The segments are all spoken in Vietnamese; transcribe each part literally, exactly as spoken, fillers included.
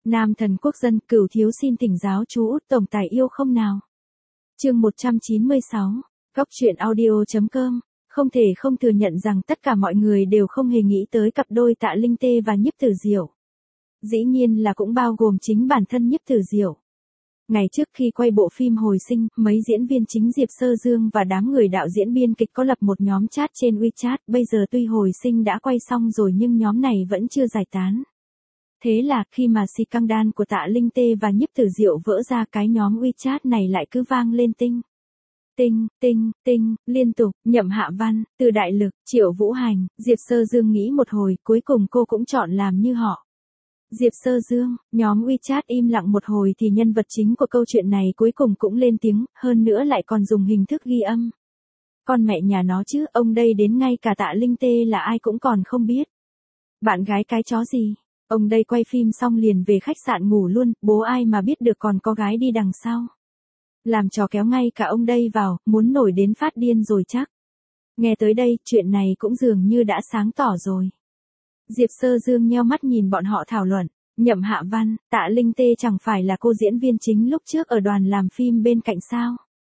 Nam thần quốc dân, Cửu thiếu xin thỉnh giáo chú Út tổng tài yêu không nào. Chương một trăm chín mươi sáu, Góc truyện audio.com. Không thể không thừa nhận rằng tất cả mọi người đều không hề nghĩ tới cặp đôi Tạ Linh Tê và Nhiếp Tử Diệu. Dĩ nhiên là cũng bao gồm chính bản thân Nhiếp Tử Diệu. Ngày trước khi quay bộ phim Hồi Sinh, mấy diễn viên chính Diệp Sơ Dương và đám người đạo diễn biên kịch có lập một nhóm chat trên WeChat, bây giờ tuy Hồi Sinh đã quay xong rồi nhưng nhóm này vẫn chưa giải tán. Thế là khi mà scandal của Tạ Linh Tê và Nhiếp Tử Diệu vỡ ra, cái nhóm WeChat này lại cứ vang lên tinh. Tinh, tinh, tinh, liên tục. Nhậm Hạ Văn, Từ Đại Lực, Triệu Vũ Hành, Diệp Sơ Dương nghĩ một hồi, cuối cùng cô cũng chọn làm như họ. Diệp Sơ Dương, nhóm WeChat im lặng một hồi thì nhân vật chính của câu chuyện này cuối cùng cũng lên tiếng, hơn nữa lại còn dùng hình thức ghi âm. Con mẹ nhà nó chứ, ông đây đến ngay cả Tạ Linh Tê là ai cũng còn không biết. Bạn gái cái chó gì? Ông đây quay phim xong liền về khách sạn ngủ luôn, bố ai mà biết được còn có gái đi đằng sau. Làm trò kéo ngay cả ông đây vào, muốn nổi đến phát điên rồi chắc. Nghe tới đây, chuyện này cũng dường như đã sáng tỏ rồi. Diệp Sơ Dương nheo mắt nhìn bọn họ thảo luận. Nhậm Hạ Văn, Tạ Linh Tê chẳng phải là cô diễn viên chính lúc trước ở đoàn làm phim bên cạnh sao?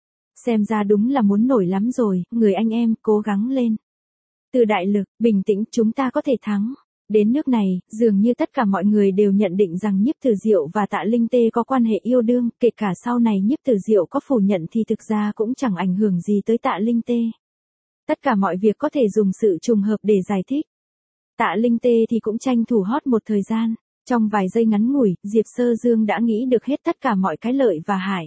Xem ra đúng là muốn nổi lắm rồi, người anh em, cố gắng lên. Từ Đại Lực, bình tĩnh, chúng ta có thể thắng. Đến nước này, dường như tất cả mọi người đều nhận định rằng Nhiếp Tử Diệu và Tạ Linh Tê có quan hệ yêu đương, kể cả sau này Nhiếp Tử Diệu có phủ nhận thì thực ra cũng chẳng ảnh hưởng gì tới Tạ Linh Tê. Tất cả mọi việc có thể dùng sự trùng hợp để giải thích. Tạ Linh Tê thì cũng tranh thủ hot một thời gian, trong vài giây ngắn ngủi, Diệp Sơ Dương đã nghĩ được hết tất cả mọi cái lợi và hại.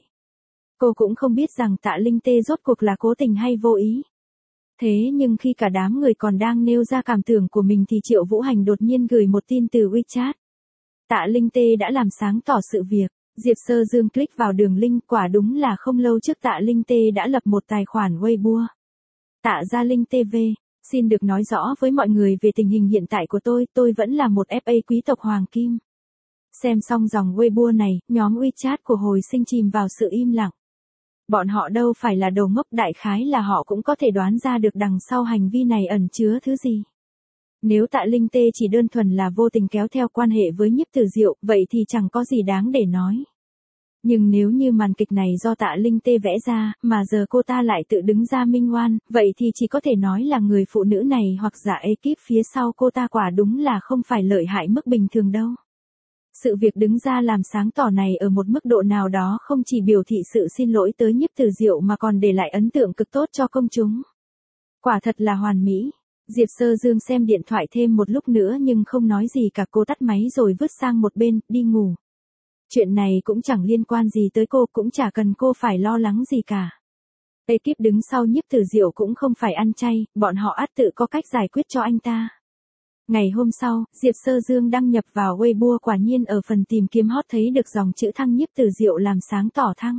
Cô cũng không biết rằng Tạ Linh Tê rốt cuộc là cố tình hay vô ý. Thế nhưng khi cả đám người còn đang nêu ra cảm tưởng của mình thì Triệu Vũ Hành đột nhiên gửi một tin từ WeChat. Tạ Linh Tê đã làm sáng tỏ sự việc. Diệp Sơ Dương click vào đường link, quả đúng là không lâu trước Tạ Linh Tê đã lập một tài khoản Weibo. Tạ Gia Linh ti vi, xin được nói rõ với mọi người về tình hình hiện tại của tôi, tôi vẫn là một ép a quý tộc Hoàng Kim. Xem xong dòng Weibo này, nhóm WeChat của Hồi Sinh chìm vào sự im lặng. Bọn họ đâu phải là đầu ngốc, đại khái là họ cũng có thể đoán ra được đằng sau hành vi này ẩn chứa thứ gì. Nếu Tạ Linh Tê chỉ đơn thuần là vô tình kéo theo quan hệ với Nhiếp Tử Diệu, vậy thì chẳng có gì đáng để nói. Nhưng nếu như màn kịch này do Tạ Linh Tê vẽ ra, mà giờ cô ta lại tự đứng ra minh oan, vậy thì chỉ có thể nói là người phụ nữ này hoặc giả ekip phía sau cô ta quả đúng là không phải lợi hại mức bình thường đâu. Sự việc đứng ra làm sáng tỏ này ở một mức độ nào đó không chỉ biểu thị sự xin lỗi tới Nhiếp Tử Diệu mà còn để lại ấn tượng cực tốt cho công chúng. Quả thật là hoàn mỹ. Diệp Sơ Dương xem điện thoại thêm một lúc nữa nhưng không nói gì cả, cô tắt máy rồi vứt sang một bên, đi ngủ. Chuyện này cũng chẳng liên quan gì tới cô, cũng chả cần cô phải lo lắng gì cả. Ekip đứng sau Nhiếp Tử Diệu cũng không phải ăn chay, bọn họ ắt tự có cách giải quyết cho anh ta. Ngày hôm sau, Diệp Sơ Dương đăng nhập vào Weibo, quả nhiên ở phần tìm kiếm hot thấy được dòng chữ thăng Nhiếp Tử Diệu làm sáng tỏ thăng.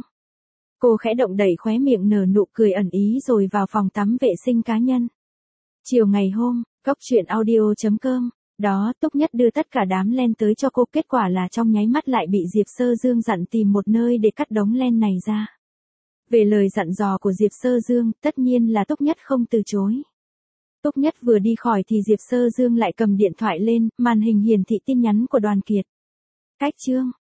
Cô khẽ động đẩy khóe miệng nở nụ cười ẩn ý rồi vào phòng tắm vệ sinh cá nhân. Chiều ngày hôm, Góc truyện audio.com, đó Túc Nhất đưa tất cả đám len tới cho cô, kết quả là trong nháy mắt lại bị Diệp Sơ Dương dặn tìm một nơi để cắt đống len này ra. Về lời dặn dò của Diệp Sơ Dương, tất nhiên là Túc Nhất không từ chối. Túc Nhất vừa đi khỏi thì Diệp Sơ Dương lại cầm điện thoại lên, màn hình hiển thị tin nhắn của Đoàn Kiệt. Cách chương,